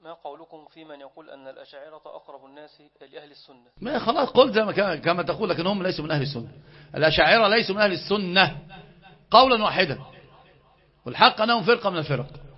ما قولكم في من يقول أن الأشاعرة أقرب الناس لأهل السنة؟ ما خلاص قلت كما تقول، لكن هم ليسوا من أهل السنة. الأشاعرة ليسوا من أهل السنة قولا واحدا، والحق أنهم فرقة من الفرق.